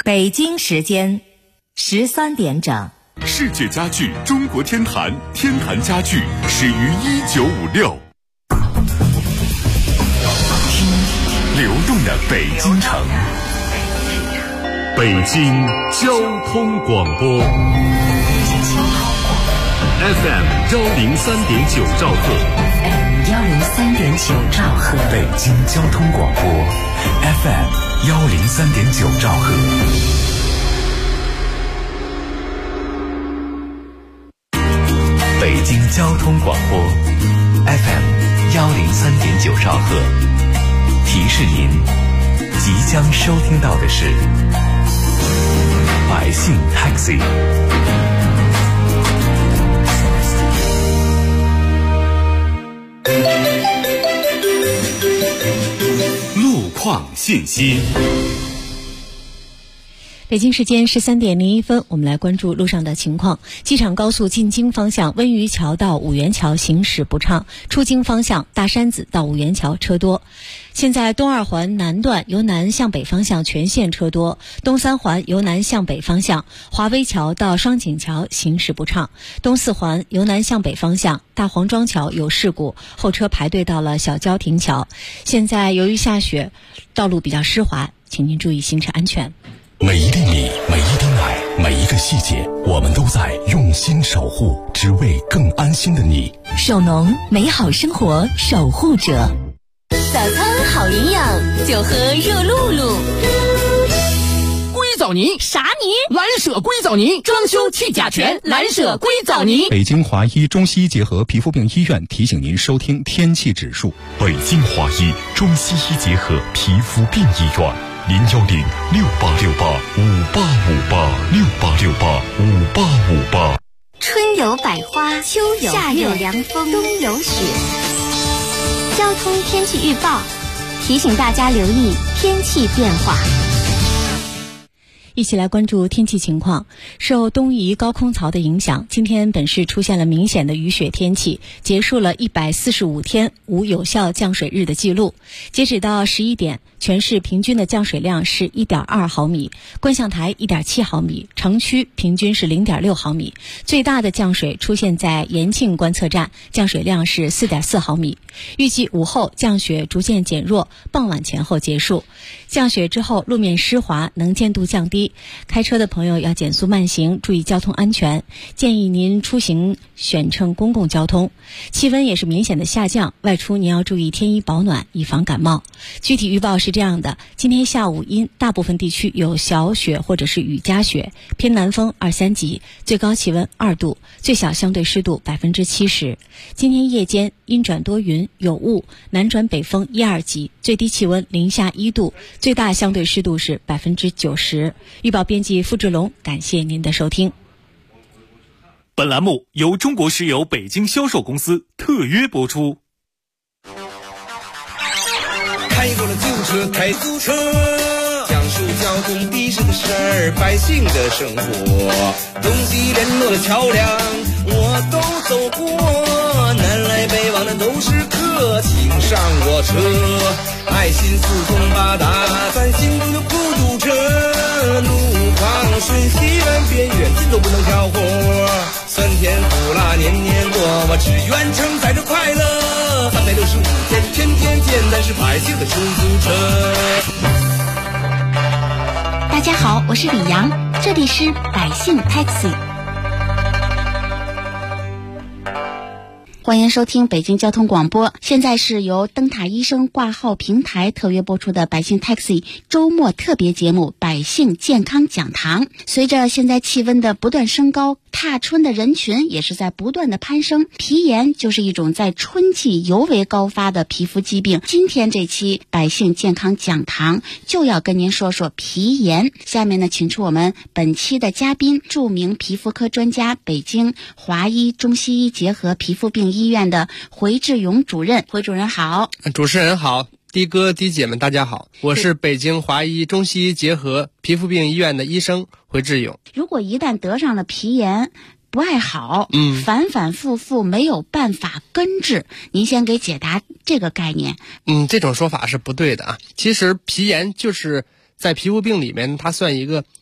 北京时间13点整。 世界家具中国天坛，天坛家具始于1956。听流动的北京城，北京交通广播 FM 103.9兆赫 103.9兆赫， 北京交通广播 FM 103.9兆赫。北京交通广播 FM 103.9兆赫，提示您即将收听到的是百姓 Taxi。 路况信息。 北京时间13点01分，我们来关注路上的情况。机场高速进京方向温榆桥到五元桥行驶不畅，出京方向大山子到五元桥车多。现在东二环南段由南向北方向全线车多，东三环由南向北方向华威桥到双井桥行驶不畅，东四环由南向北方向大黄庄桥有事故，后车排队到了小郊亭桥。现在由于下雪，道路比较湿滑，请您注意行车安全。 每一粒米，每一滴奶，每一个细节，我们都在用心守护，只为更安心的你。 首农，美好生活守护者。 早餐好营养，就喝热露露。 硅藻泥啥泥？ 蓝舍硅藻泥，装修去甲醛，蓝舍硅藻泥。 北京华医中西医结合皮肤病医院提醒您收听天气指数。 北京华医中西医结合皮肤病医院，0106868585858，6885858。 春有百花，秋有夏有凉风，冬有雪。交通天气预报提醒大家留意天气变化。 一起来关注天气情况。受东移高空槽的影响，今天本市出现了明显的雨雪天气，结束了145天无有效降水日的记录。截止到11点，全市平均的降水量是 1.2 毫米，观象台 1.7 毫米，城区平均是 0.6 毫米。最大的降水出现在延庆观测站，降水量是 4.4 毫米。预计午后降雪逐渐减弱，傍晚前后结束。降雪之后路面湿滑，能见度降低，开车的朋友要减速慢行，注意交通安全，建议您出行选乘公共交通。气温也是明显的下降，外出您要注意添衣保暖，以防感冒。具体预报是这样的：今天下午因大部分地区有小雪或者是雨夹雪，偏南风2、3级，最高气温2度，最小相对湿度70%。今天夜间阴转多云有雾，南转北风1、2级，最低气温零下1度，最大相对湿度是90%。预报编辑付志龙，感谢您的收听。 本栏目由中国石油北京销售公司特约播出。 开过了旧车，开租车，讲述交通的士的事儿，百姓的生活，东西联络的桥梁我都走过，南来北往的都是客，请上我车，爱心四通八达，咱心中有孤独车，路况瞬息万变，远近都不能挑活，酸甜苦辣年年过，我只愿承载着快乐，365天天天见，咱是百姓的出租车。 大家好，我是李阳，这里是百姓 Taxi。欢迎收听北京交通广播，现在是由灯塔医生挂号平台特约播出的百姓 Taxi 周末特别节目百姓健康讲堂。随着现在气温的不断升高，踏春的人群也是在不断的攀升，皮炎就是一种在春季尤为高发的皮肤疾病。今天这期百姓健康讲堂就要跟您说说皮炎。下面呢，请出我们本期的嘉宾，著名皮肤科专家，北京华医中西医结合皮肤病医院的回志勇主任。回主任好。 主持人好，的哥的姐们大家好，我是北京华医中西医结合皮肤病医院的医生回志勇。 如果一旦得上了皮炎不爱好，反反复复没有办法根治，您先给解答这个概念。 这种说法是不对的啊。其实皮炎就是在皮肤病里面它算一个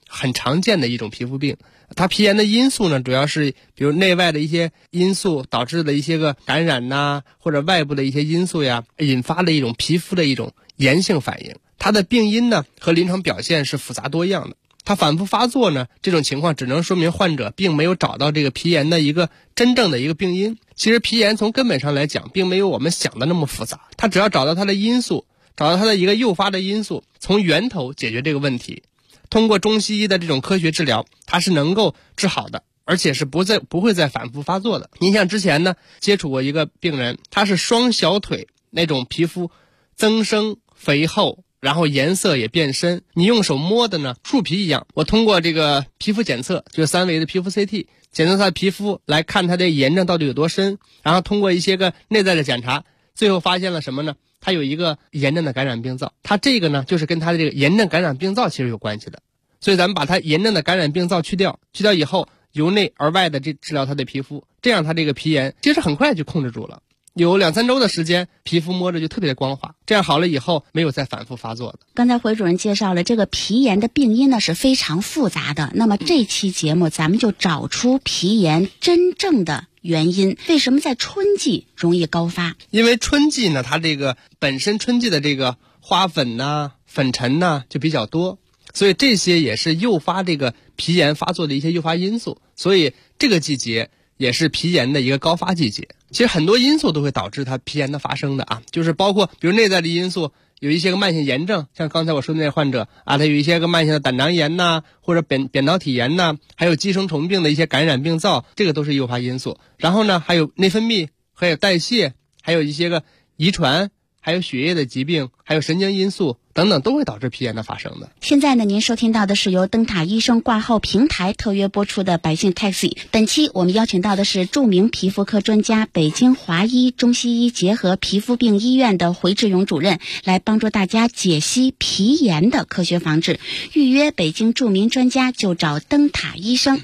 很常见的一种皮肤病。它皮炎的因素呢，主要是比如内外的一些因素导致的一些个感染呐，或者外部的一些因素呀，引发的一种皮肤的一种炎性反应。它的病因呢和临床表现是复杂多样的。它反复发作呢，这种情况只能说明患者并没有找到这个皮炎的一个真正的一个病因。其实皮炎从根本上来讲，并没有我们想的那么复杂。它只要找到它的因素，找到它的一个诱发的因素，从源头解决这个问题。通过中西医的这种科学治疗，它是能够治好的，而且是不会再反复发作的。您像之前呢接触过一个病人，他是双小腿那种皮肤增生肥厚，然后颜色也变深，你用手摸的呢树皮一样。我通过这个皮肤检测，就是3维的皮肤 CT 检测他的皮肤，来看他的炎症到底有多深，然后通过一些个内在的检查，最后发现了什么呢？他有一个炎症的感染病灶。他这个呢就是跟他的这个炎症感染病灶其实有关系的。所以咱们把他炎症的感染病灶去掉以后，由内而外的治疗他的皮肤，这样他这个皮炎其实很快就控制住了。有2-3周的时间，皮肤摸着就特别的光滑，这样好了以后没有再反复发作的。 刚才回主任介绍了这个皮炎的病因呢是非常复杂的，那么这期节目咱们就找出皮炎真正的原因。为什么在春季容易高发？ 因为春季呢，它这个本身春季的这个花粉呐、粉尘呐就比较多，所以这些也是诱发这个皮炎发作的一些诱发因素，所以这个季节也是皮炎的一个高发季节。其实很多因素都会导致它皮炎的发生的啊，就是包括比如内在的因素，有一些个慢性炎症，像刚才我说的那患者啊，他有一些个慢性的胆囊炎呐，或者扁桃体炎呐，还有寄生虫病的一些感染病灶，这个都是诱发因素。然后呢，还有内分泌，还有代谢，还有一些个遗传，还有血液的疾病，还有神经因素等等，都会导致皮炎的发生的。 现在呢，您收听到的是由灯塔医生挂号平台特约播出的百姓 Taxi。本期我们邀请到的是著名皮肤科专家、北京华医中西医结合皮肤病医院的回志勇主任，来帮助大家解析皮炎的科学防治。预约北京著名专家就找灯塔医生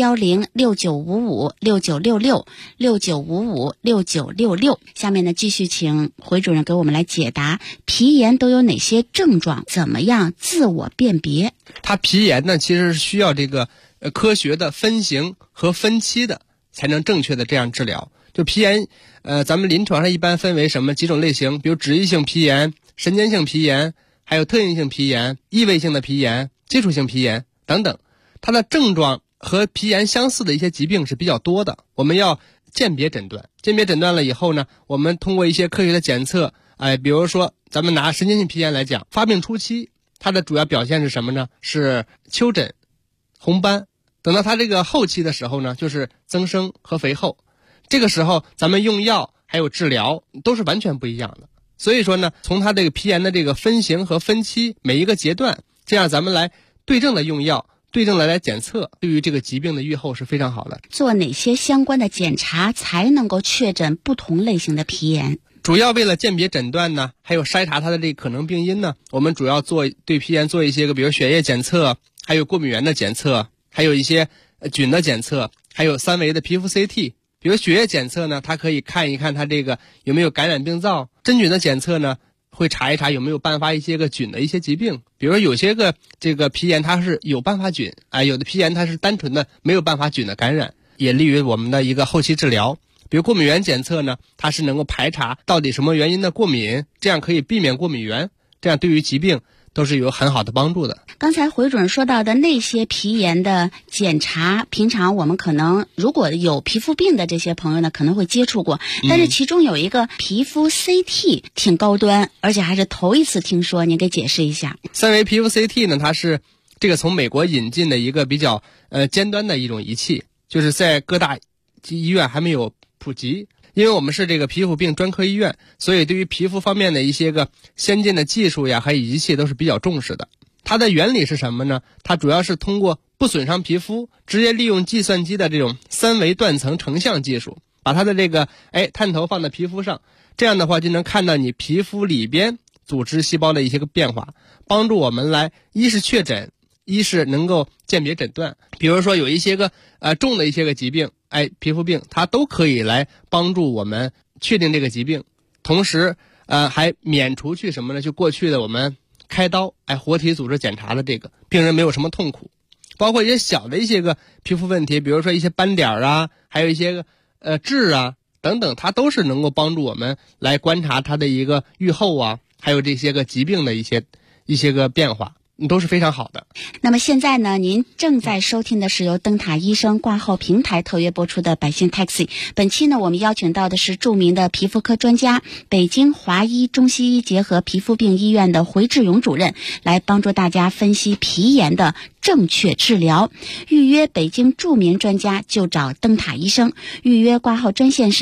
，010-6955-6966，6955-6966。下面呢，继续请回主任给我们来解答皮炎都有哪些症状，怎么样自我辨别？ 它皮炎呢，其实是需要这个科学的分型和分期的，才能正确的这样治疗。就皮炎，咱们临床上一般分为几种类型，比如脂溢性皮炎、神经性皮炎，还有特应性皮炎、异位性的皮炎、接触性皮炎等等。它的症状和皮炎相似的一些疾病是比较多的，我们要鉴别诊断。鉴别诊断了以后呢，我们通过一些科学的检测，比如说咱们拿神经性皮炎来讲，发病初期它的主要表现是什么呢？是丘疹、红斑。等到它这个后期的时候呢，就是增生和肥厚。这个时候咱们用药还有治疗都是完全不一样的。所以说呢，从它这个皮炎的这个分型和分期每一个阶段，这样咱们来对症的用药，对症的来检测，对于这个疾病的预后是非常好的。 做哪些相关的检查才能够确诊不同类型的皮炎？ 主要为了鉴别诊断呢，还有筛查它的这个可能病因呢，我们主要对皮炎做一些个，比如血液检测，还有过敏原的检测，还有一些菌的检测，还有3维的皮肤 CT。比如血液检测呢，它可以看一看它这个有没有感染病灶；真菌的检测呢，会查一查有没有伴发一些个菌的一些疾病。比如有些个这个皮炎它是有伴发菌，有的皮炎它是单纯的没有伴发菌的感染，也利于我们的一个后期治疗。比如过敏原检测呢，它是能够排查到底什么原因的过敏，这样可以避免过敏源，这样对于疾病都是有很好的帮助的。 刚才回主任说到的那些皮炎的检查，平常我们可能如果有皮肤病的这些朋友呢，可能会接触过，但是其中有一个皮肤 CT 挺高端，而且还是头一次听说，您给解释一下。 3维皮肤 CT 呢，它是这个从美国引进的一个比较尖端的一种仪器，就是在各大医院还没有普及。因为我们是这个皮肤病专科医院，所以对于皮肤方面的一些个先进的技术呀，还有仪器都是比较重视的。它的原理是什么呢？它主要是通过不损伤皮肤，直接利用计算机的这种3维断层成像技术，把它的这个探头放在皮肤上，这样的话就能看到你皮肤里边组织细胞的一些个变化，帮助我们来一是确诊，一是能够鉴别诊断。比如说有一些个重的一些个疾病，皮肤病，它都可以来帮助我们确定这个疾病，同时还免除去什么呢？就过去的我们开刀活体组织检查的这个病人没有什么痛苦。 包括一些小的一些个皮肤问题，比如说一些斑点啊，还有一些个痣啊等等，它都是能够帮助我们来观察它的一个预后啊，还有这些个疾病的一些个变化，都是非常好的。 那么现在呢，您正在收听的是由灯塔医生挂号平台特约播出的百姓 Taxi。本期呢，我们邀请到的是著名的皮肤科专家，北京华医中西医结合皮肤病医院的回志勇主任，来帮助大家分析皮炎的正确治疗。预约北京著名专家就找灯塔医生，预约挂号专线是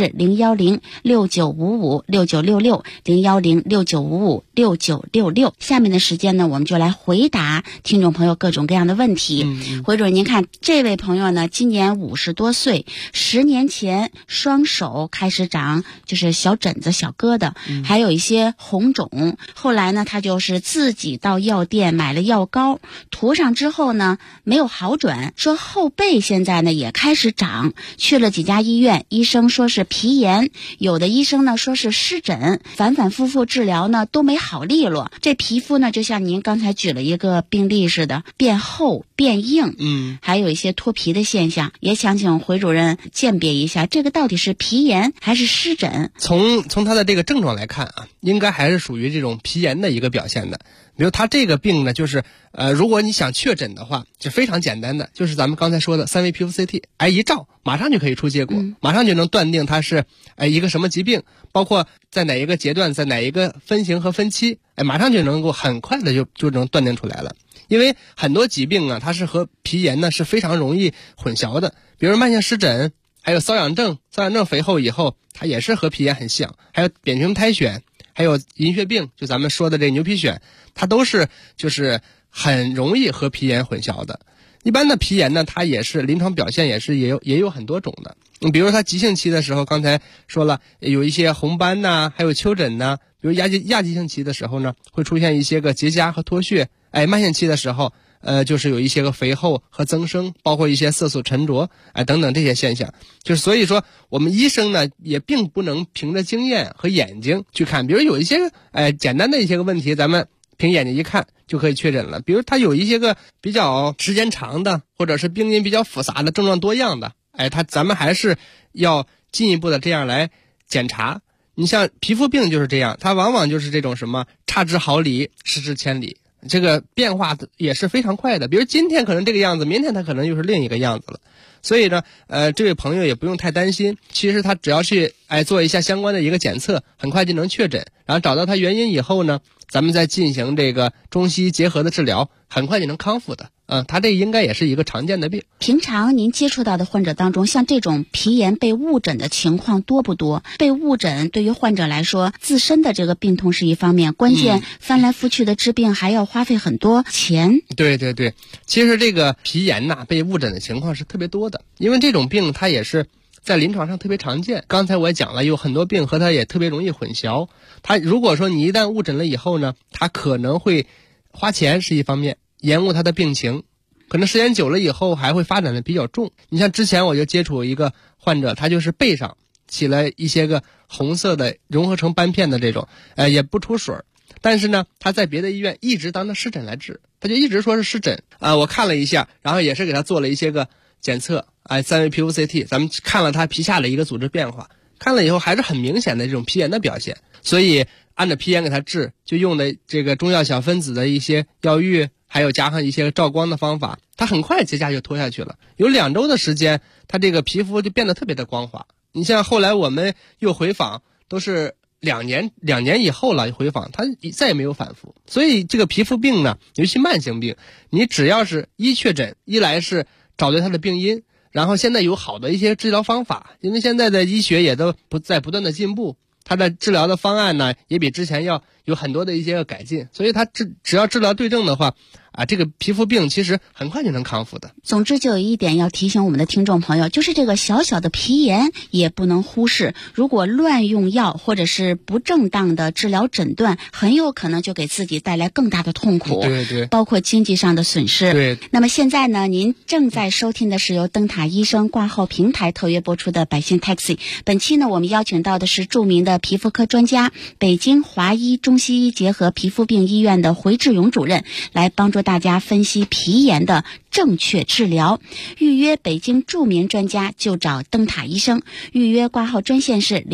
01069556966，01069556966。下面的时间呢，我们就来回答听众朋友各种各样的问题。回主任，您看这位朋友呢，今年50多岁，10年前双手开始长就是小疹子、小疙瘩，还有一些红肿。后来呢，他就是自己到药店买了药膏，涂上之后呢没有好转，说后背现在呢也开始长，去了几家医院，医生说是皮炎，有的医生呢说是湿疹，反反复复治疗呢都没好利落。这皮肤呢就像您刚才举了一个病例似的，变厚变硬，还有一些脱皮的现象，也想请回主任鉴别一下，这个到底是皮炎还是湿疹？ 从他的这个症状来看啊，应该还是属于这种皮炎的一个表现的。比如他这个病呢，就是如果你想确诊的话，就非常简单的，就是咱们刚才说的3维皮肤 CT， 一照马上就可以出结果，马上就能断定它是一个什么疾病，包括在哪一个阶段，在哪一个分型和分期，马上就能够很快的就能断定出来了。因为很多疾病啊，它是和皮炎呢是非常容易混淆的，比如慢性湿疹，还有瘙痒症肥厚以后，它也是和皮炎很像，还有扁平苔癣，还有银屑病，就咱们说的这牛皮癣，它都是就是很容易和皮炎混淆的。一般的皮炎呢，它也是临床表现也有很多种的。比如说它急性期的时候，刚才说了有一些红斑呐，还有丘疹呐。比如亚急性期的时候呢，会出现一些个结痂和脱屑。慢性期的时候，就是有一些个肥厚和增生，包括一些色素沉着，等等这些现象。就是所以说，我们医生呢也并不能凭着经验和眼睛去看，比如有一些简单的一些个问题，咱们凭眼睛一看就可以确诊了。比如他有一些个比较时间长的，或者是病因比较复杂的、症状多样的，咱们还是要进一步的这样来检查。你像皮肤病就是这样，它往往就是这种什么差之毫厘，失之千里，这个变化也是非常快的。比如今天可能这个样子，明天它可能又是另一个样子了。所以呢，这位朋友也不用太担心，其实他只要去做一下相关的一个检测，很快就能确诊，然后找到他原因以后呢，咱们再进行这个中西医结合的治疗，很快就能康复的。他这应该也是一个常见的病。 平常您接触到的患者当中，像这种皮炎被误诊的情况多不多？被误诊对于患者来说，自身的这个病痛是一方面，关键翻来覆去的治病还要花费很多钱。 对，其实这个皮炎呐，被误诊的情况是特别多的，因为这种病它也是在临床上特别常见。刚才我也讲了，有很多病和它也特别容易混淆。它如果说你一旦误诊了以后呢，它可能会花钱是一方面，延误它的病情，可能时间久了以后还会发展的比较重。你像之前我就接触一个患者，他就是背上起了一些个红色的融合成斑片的这种，也不出水，但是呢他在别的医院一直当成湿疹来治，他就一直说是湿疹。我看了一下，然后也是给他做了一些个检测，3维皮肤 CT， 咱们看了他皮下的一个组织变化，看了以后还是很明显的这种皮炎的表现，所以按照皮炎给他治，就用的这个中药小分子的一些药浴，还有加上一些照光的方法，他很快结痂就脱下去了。有2周的时间，他这个皮肤就变得特别的光滑。你像后来我们又回访，都是2年以后了回访，他再也没有反复。所以这个皮肤病呢，尤其慢性病，你只要是一确诊，一来是找对它的病因，然后现在有好的一些治疗方法，因为现在的医学也都不断的进步，它的治疗的方案呢也比之前要有很多的一些个改进，所以它只要治疗对症的话，这个皮肤病其实很快就能康复的。 总之就有一点要提醒我们的听众朋友，就是这个小小的皮炎也不能忽视，如果乱用药或者是不正当的治疗诊断，很有可能就给自己带来更大的痛苦， 对， 包括经济上的损失。 对。 那么现在呢，您正在收听的是由灯塔医生挂号平台特约播出的百姓 Taxi。本期呢，我们邀请到的是著名的皮肤科专家，北京华医中西医结合皮肤病医院的回志勇主任，来帮助大家分析皮炎的正确治疗。预约北京著名专家就找灯塔医生。预约挂号专线是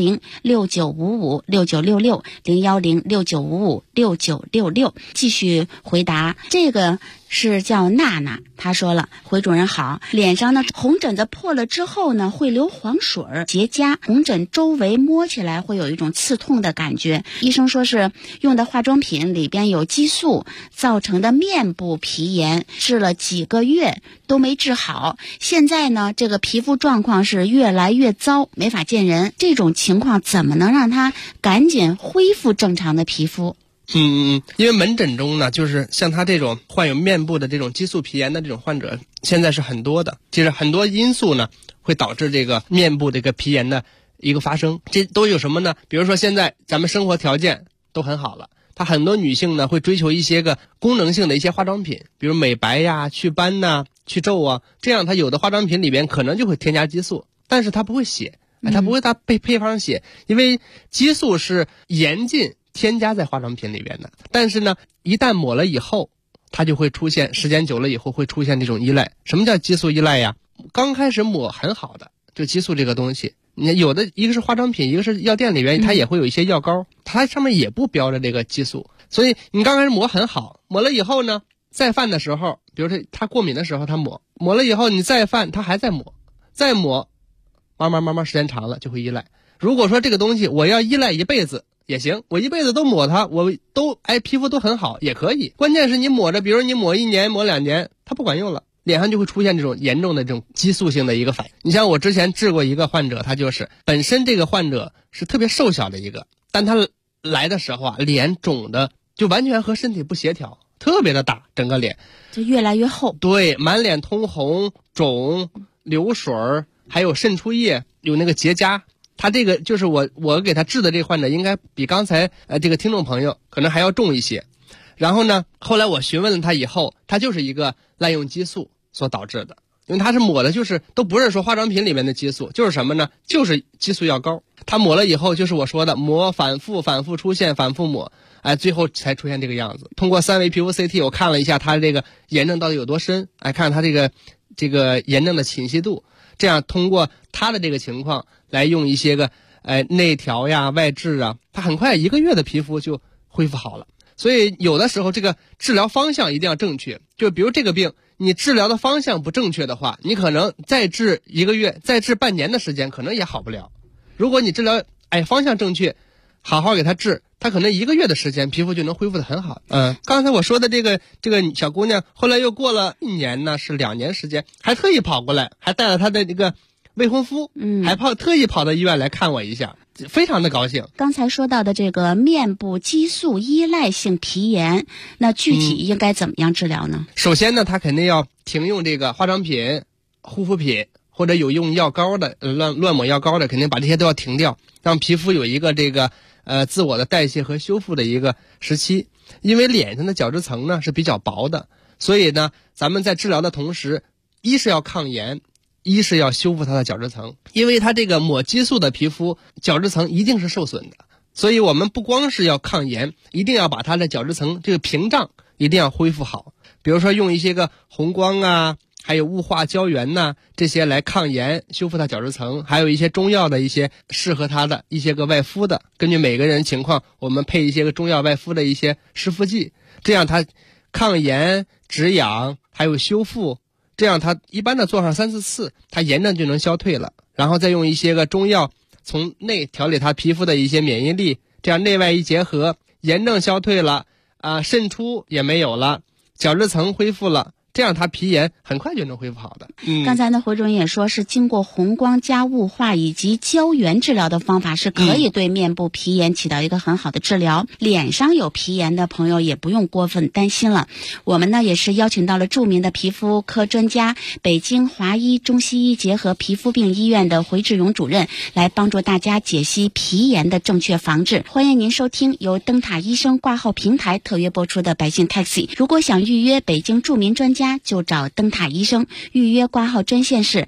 01069556966，01069556966。继续回答，这个是叫娜娜，她说了，回主任好，脸上呢红疹子破了之后呢会流黄水结痂，红疹周围摸起来会有一种刺痛的感觉，医生说是用的化妆品里边有激素造成的面部皮炎，治了几个月都没治好，现在呢这个皮肤状况是越来越糟，没法见人，这种情况怎么能让他赶紧恢复正常的皮肤？ 因为门诊中呢，就是像他这种患有面部的这种激素皮炎的这种患者，现在是很多的。其实很多因素呢，会导致这个面部这个皮炎的一个发生。这都有什么呢？比如说现在咱们生活条件都很好了，他很多女性呢会追求一些个功能性的一些化妆品，比如美白呀、祛斑呐、去皱啊，这样他有的化妆品里边可能就会添加激素，但是他不会写，他不会他配方写，因为激素是严禁添加在化妆品里边的，但是呢，一旦抹了以后，它就会出现，时间久了以后会出现这种依赖。什么叫激素依赖呀？刚开始抹很好的，就激素这个东西，你有的一个是化妆品，一个是药店里边，它也会有一些药膏，它上面也不标着这个激素，所以你刚开始抹很好，抹了以后呢，再犯的时候，比如说他过敏的时候他抹了以后你再犯，他还在抹，再抹，慢慢时间长了就会依赖。如果说这个东西我要依赖一辈子也行，我一辈子都抹它，我都皮肤都很好也可以。关键是你抹着，比如你抹1年抹2年，它不管用了，脸上就会出现这种严重的这种激素性的一个反应。你像我之前治过一个患者，他就是本身这个患者是特别瘦小的一个，但他来的时候啊，脸肿的就完全和身体不协调，特别的大，整个脸就越来越厚，对， 满脸通红、肿、流水，还有渗出液，有那个结痂。他这个就是我给他治的这个患者，应该比刚才这个听众朋友可能还要重一些。然后呢，后来我询问了他以后，他就是一个滥用激素所导致的，因为他是抹的就是都不是说化妆品里面的激素，就是什么呢？就是激素药膏。他抹了以后，就是我说的抹反复出现，反复抹，最后才出现这个样子。通过3维皮肤 CT 我看了一下他这个炎症到底有多深，看他这个炎症的侵袭度。这样通过他的这个情况来用一些个内调呀、外治啊，他很快1个月的皮肤就恢复好了。所以有的时候这个治疗方向一定要正确，就比如这个病你治疗的方向不正确的话，你可能再治1个月、再治半年的时间可能也好不了。如果你治疗方向正确，好好给他治，他可能1个月的时间皮肤就能恢复得很好。刚才我说的这个小姑娘，后来又过了1年呢，是2年时间，还特意跑过来，还带了她的这个未婚夫，还特意跑到医院来看我一下，非常的高兴。 刚才说到的这个面部激素依赖性皮炎，那具体应该怎么样治疗呢？ 首先呢，他肯定要停用这个化妆品、护肤品，或者有用药膏的乱抹药膏的，肯定把这些都要停掉，让皮肤有一个这个自我的代谢和修复的一个时期。因为脸上的角质层呢是比较薄的，所以呢咱们在治疗的同时，一是要抗炎，一是要修复它的角质层。因为它这个抹激素的皮肤角质层一定是受损的，所以我们不光是要抗炎，一定要把它的角质层这个屏障一定要恢复好。比如说用一些个红光啊，还有雾化胶原呐，这些来抗炎修复它角质层，还有一些中药的一些适合它的一些个外敷的，根据每个人情况我们配一些个中药外敷的一些湿敷剂，这样它抗炎止痒还有修复，这样它一般的做上3-4次，它炎症就能消退了。然后再用一些个中药从内调理它皮肤的一些免疫力，这样内外一结合，炎症消退了渗出也没有了，角质层恢复了，这样它皮炎很快就能恢复好的。 刚才呢回主任也说是经过红光加雾化以及胶原治疗的方法是可以对面部皮炎起到一个很好的治疗。脸上有皮炎的朋友也不用过分担心了，我们呢也是邀请到了著名的皮肤科专家，北京华医中西医结合皮肤病医院的回志勇主任来帮助大家解析皮炎的正确防治。欢迎您收听由灯塔医生挂号平台特约播出的百姓 Taxi。如果想预约北京著名专家家就找灯塔医生。预约挂号专线是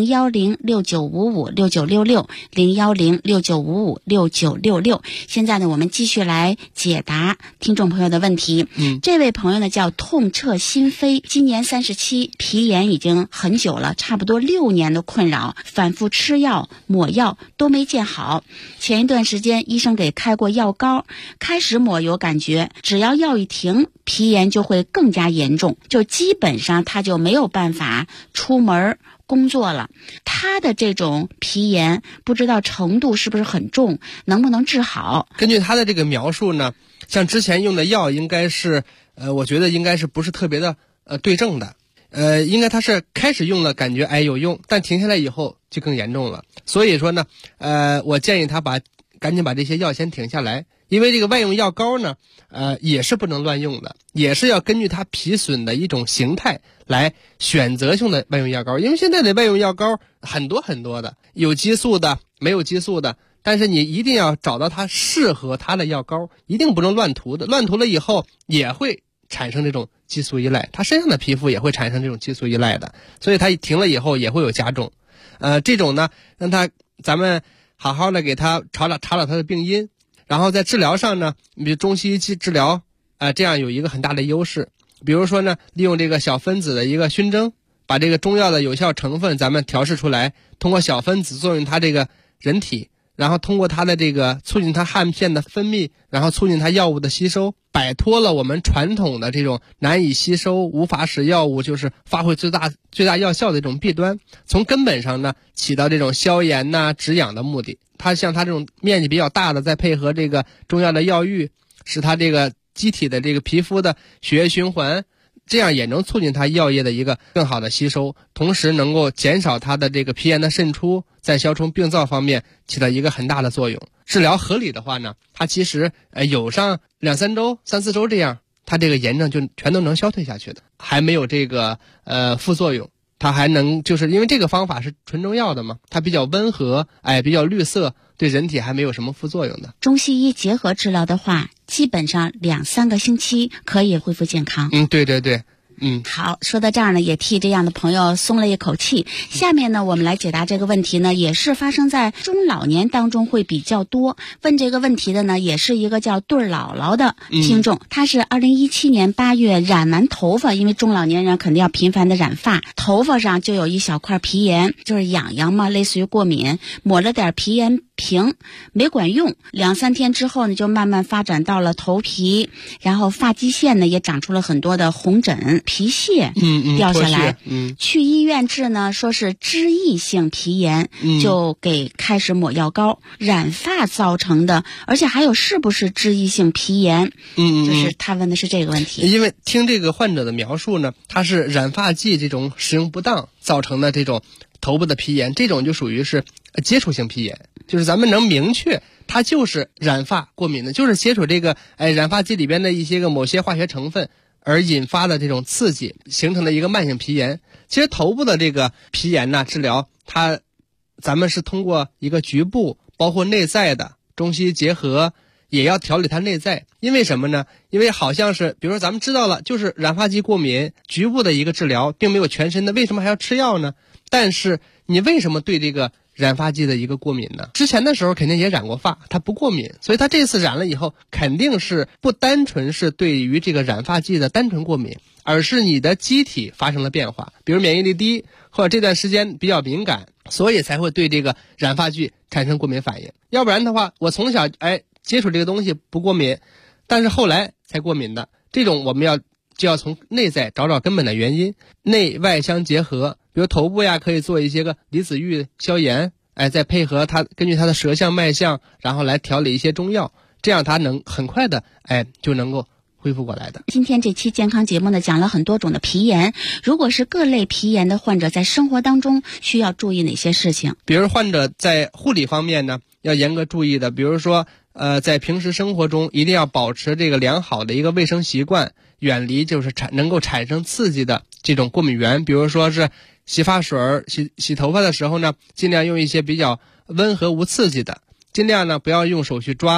01069556966，01069556966。现在呢，我们继续来解答听众朋友的问题。这位朋友呢叫痛彻心扉，今年37，皮炎已经很久了，差不多6年的困扰，反复吃药抹药都没见好。前一段时间医生给开过药膏，开始抹有感觉，只要药一停，皮炎就会更加严重，就基本上他就没有办法出门工作了。他的这种皮炎不知道程度是不是很重，能不能治好？ 根据他的这个描述呢，像之前用的药应该是我觉得应该是不是特别的对症的。应该他是开始用了感觉有用，但停下来以后就更严重了。所以说呢我建议他赶紧把这些药先停下来，因为这个外用药膏呢也是不能乱用的，也是要根据它皮损的一种形态来选择性的外用药膏。因为现在的外用药膏很多很多的，有激素的没有激素的，但是你一定要找到它适合它的药膏，一定不能乱涂的，乱涂了以后也会产生这种激素依赖，他身上的皮肤也会产生这种激素依赖的，所以他停了以后也会有加重。这种呢，让咱们好好的给他查找他的病因，然后在治疗上呢，比如中西医治疗这样有一个很大的优势。比如说呢，利用这个小分子的一个熏蒸，把这个中药的有效成分咱们调试出来，通过小分子作用它这个人体，然后通过它的这个促进它汗腺的分泌，然后促进它药物的吸收，摆脱了我们传统的这种难以吸收、无法使药物就是发挥最大药效的这种弊端，从根本上呢起到这种消炎止痒的目的。它像它这种面积比较大的，再配合这个中药的药浴，使它这个机体的这个皮肤的血液循环，这样也能促进它药液的一个更好的吸收，同时能够减少它的这个皮炎的渗出，在消除病灶方面起到一个很大的作用。治疗合理的话呢，它其实有上2-3周、3-4周这样，它这个炎症就全都能消退下去的，还没有这个副作用。它还能就是因为这个方法是纯中药的嘛，它比较温和，比较绿色，对人体还没有什么副作用的。 中西医结合治疗的话，基本上2-3个星期可以恢复健康。 对对对。 好，说到这儿呢，也替这样的朋友松了一口气。下面呢，我们来解答这个问题呢，也是发生在中老年当中会比较多。问这个问题的呢，也是一个叫对姥姥的听众，他是2017年8月染完头发，因为中老年人肯定要频繁的染发，头发上就有一小块皮炎，就是痒痒嘛，类似于过敏，抹了点皮炎平没管用，2-3天之后呢，就慢慢发展到了头皮，然后发际线呢也长出了很多的红疹、皮屑掉下来。去医院治呢，说是脂溢性皮炎，就给开始抹药膏。染发造成的，而且还有是不是脂溢性皮炎？就是他问的是这个问题。 因为听这个患者的描述呢，他是染发剂这种使用不当造成的这种头部的皮炎，这种就属于是接触性皮炎，就是咱们能明确它就是染发过敏的，就是接触这个染发剂里边的一些个某些化学成分而引发的这种刺激形成的一个慢性皮炎。其实头部的这个皮炎治疗咱们是通过一个局部包括内在的中西医结合，也要调理它内在。因为什么呢？因为好像是比如说咱们知道了就是染发剂过敏，局部的一个治疗并没有全身的，为什么还要吃药呢？但是你为什么对这个染发剂的一个过敏呢？之前的时候肯定也染过发，它不过敏，所以它这次染了以后肯定是不单纯是对于这个染发剂的单纯过敏，而是你的机体发生了变化，比如免疫力低或者这段时间比较敏感，所以才会对这个染发剂产生过敏反应。要不然的话，我从小接触这个东西不过敏，但是后来才过敏的，这种我们就要从内在找找根本的原因，内外相结合。比如头部可以做一些个离子浴消炎，再配合它根据它的舌象脉象，然后来调理一些中药，这样它能很快的就能够恢复过来的。 今天这期健康节目呢，讲了很多种的皮炎，如果是各类皮炎的患者，在生活当中需要注意哪些事情？ 比如患者在护理方面呢，要严格注意的，比如说在平时生活中一定要保持这个良好的一个卫生习惯，远离就是能够产生刺激的这种过敏源。比如说是洗发水洗头发的时候呢，尽量用一些比较温和无刺激的，尽量呢不要用手去抓，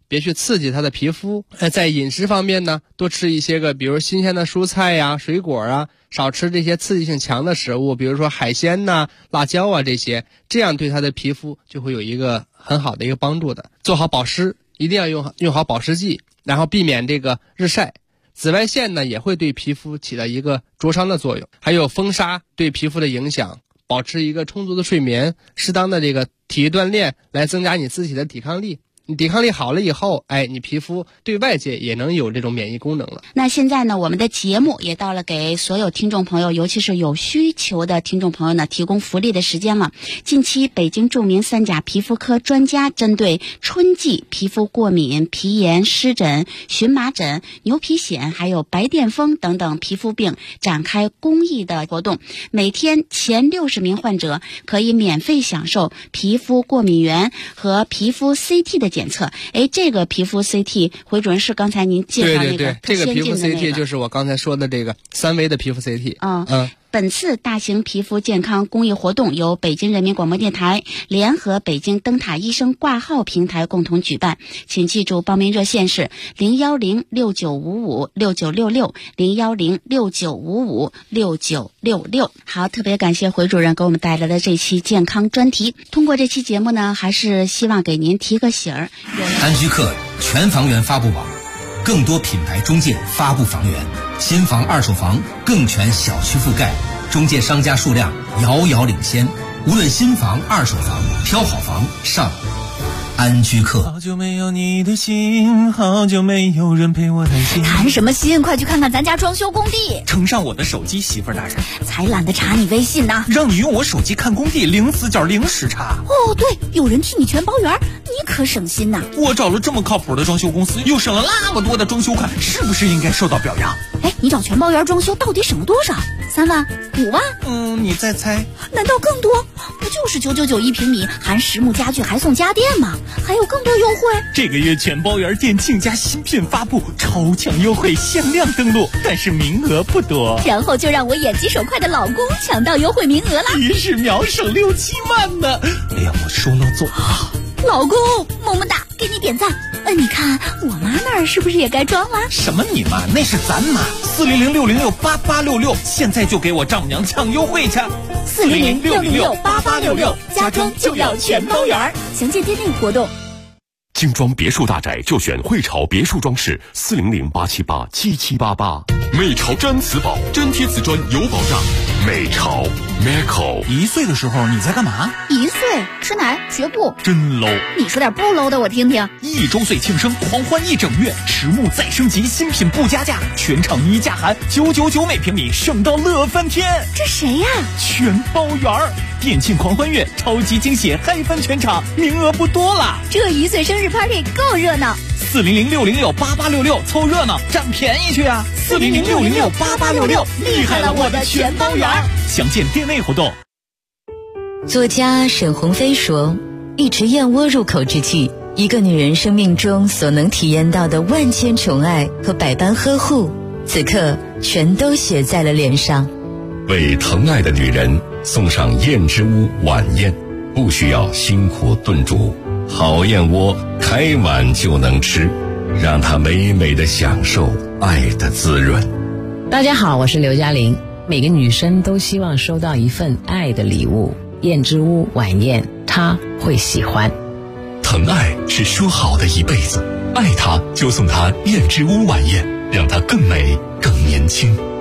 别去刺激他的皮肤。在饮食方面呢，多吃一些个比如新鲜的蔬菜呀、水果啊，少吃这些刺激性强的食物，比如说海鲜呐、辣椒啊这些，这样对他的皮肤就会有一个很好的一个帮助的。做好保湿，一定要用好保湿剂，然后避免这个日晒。紫外线呢也会对皮肤起到一个灼伤的作用，还有风沙对皮肤的影响。保持一个充足的睡眠，适当的这个体育锻炼，来增加你自己的抵抗力。你抵抗力好了以后，你皮肤对外界也能有这种免疫功能了。 那现在呢，我们的节目也到了给所有听众朋友，尤其是有需求的听众朋友呢，提供福利的时间了。近期，北京著名三甲皮肤科专家针对春季皮肤过敏、皮炎、湿疹、荨麻疹、牛皮癣还有白癜风等等皮肤病展开公益的活动，每天前60名患者可以免费享受皮肤过敏原和皮肤 CT 的检测。这个皮肤 CT 回主任是刚才您介绍那个这个皮肤 CT 就是我刚才说的这个3维的皮肤 CT。 本次大型皮肤健康公益活动由北京人民广播电台联合北京灯塔医生挂号平台共同举办，请记住报名热线是01069556966 01069556966。好，特别感谢回主任给我们带来的这期健康专题。通过这期节目呢，还是希望给您提个醒儿。 安居客全房源发布网，更多品牌中介发布房源，新房二手房更全小区覆盖，中介商家数量遥遥领先。无论新房二手房，挑好房上安居客。 好久没有你的心，好久没有人陪我谈心。 谈什么心？快去看看咱家装修工地。 呈上我的手机，媳妇儿大人。 才懒得查你微信呢。 让你用我手机看工地，零死角零时差。 哦，对，有人替你全包圆，你可省心呐。 我找了这么靠谱的装修公司，又省了那么多的装修款，是不是应该受到表扬？ 你找全包圆装修到底省了多少？3万、5万？ 你再猜？ 难道更多？不就是999一平米，含实木家具还送家电吗？还有更多优惠。 这个月全包圆店庆家新品发布，超强优惠，限量登录，但是名额不多。 然后就让我眼疾手快的老公抢到优惠名额了 ，1秒省6、7万呢！哎呀，我说了做。 老公，么么哒，给你点赞。你看我妈那儿是不是也该装了？ 什么你妈？那是咱妈。400-606-8866，现在就给我丈母娘抢优惠去。 400-606-8866，家装就要全包圆。详见店内活动。 精装别墅大宅就选汇潮别墅装饰，400-878-7788。美潮毡瓷宝，粘贴瓷砖有保障。美潮 Meco。 1岁的时候你在干嘛 ？1岁吃奶学步， 真 low。 你说点不 low 的我听听。 1周岁庆生，狂欢1整月，实木再升级，新品不加价，全场一价含999每平米，省到乐翻天。 这谁呀？ 全包圆儿。店庆狂欢月，超级惊喜，嗨翻全场，名额不多了。 这1岁生日 party 够热闹。 400-606-8866，凑热闹占便宜去啊！400-606-8866，厉害了我的全包圆。详见店内活动。 作家沈鸿飞说，一池燕窝入口之际，一个女人生命中所能体验到的万千宠爱和百般呵护，此刻全都写在了脸上。 为疼爱的女人送上燕之屋晚宴，不需要辛苦炖煮，好燕窝开碗就能吃，让她美美的享受爱的滋润。 大家好，我是刘嘉玲。每个女生都希望收到一份爱的礼物，燕之屋晚宴她会喜欢。 疼爱是说好的一辈子，爱她就送她燕之屋晚宴，让她更美更年轻。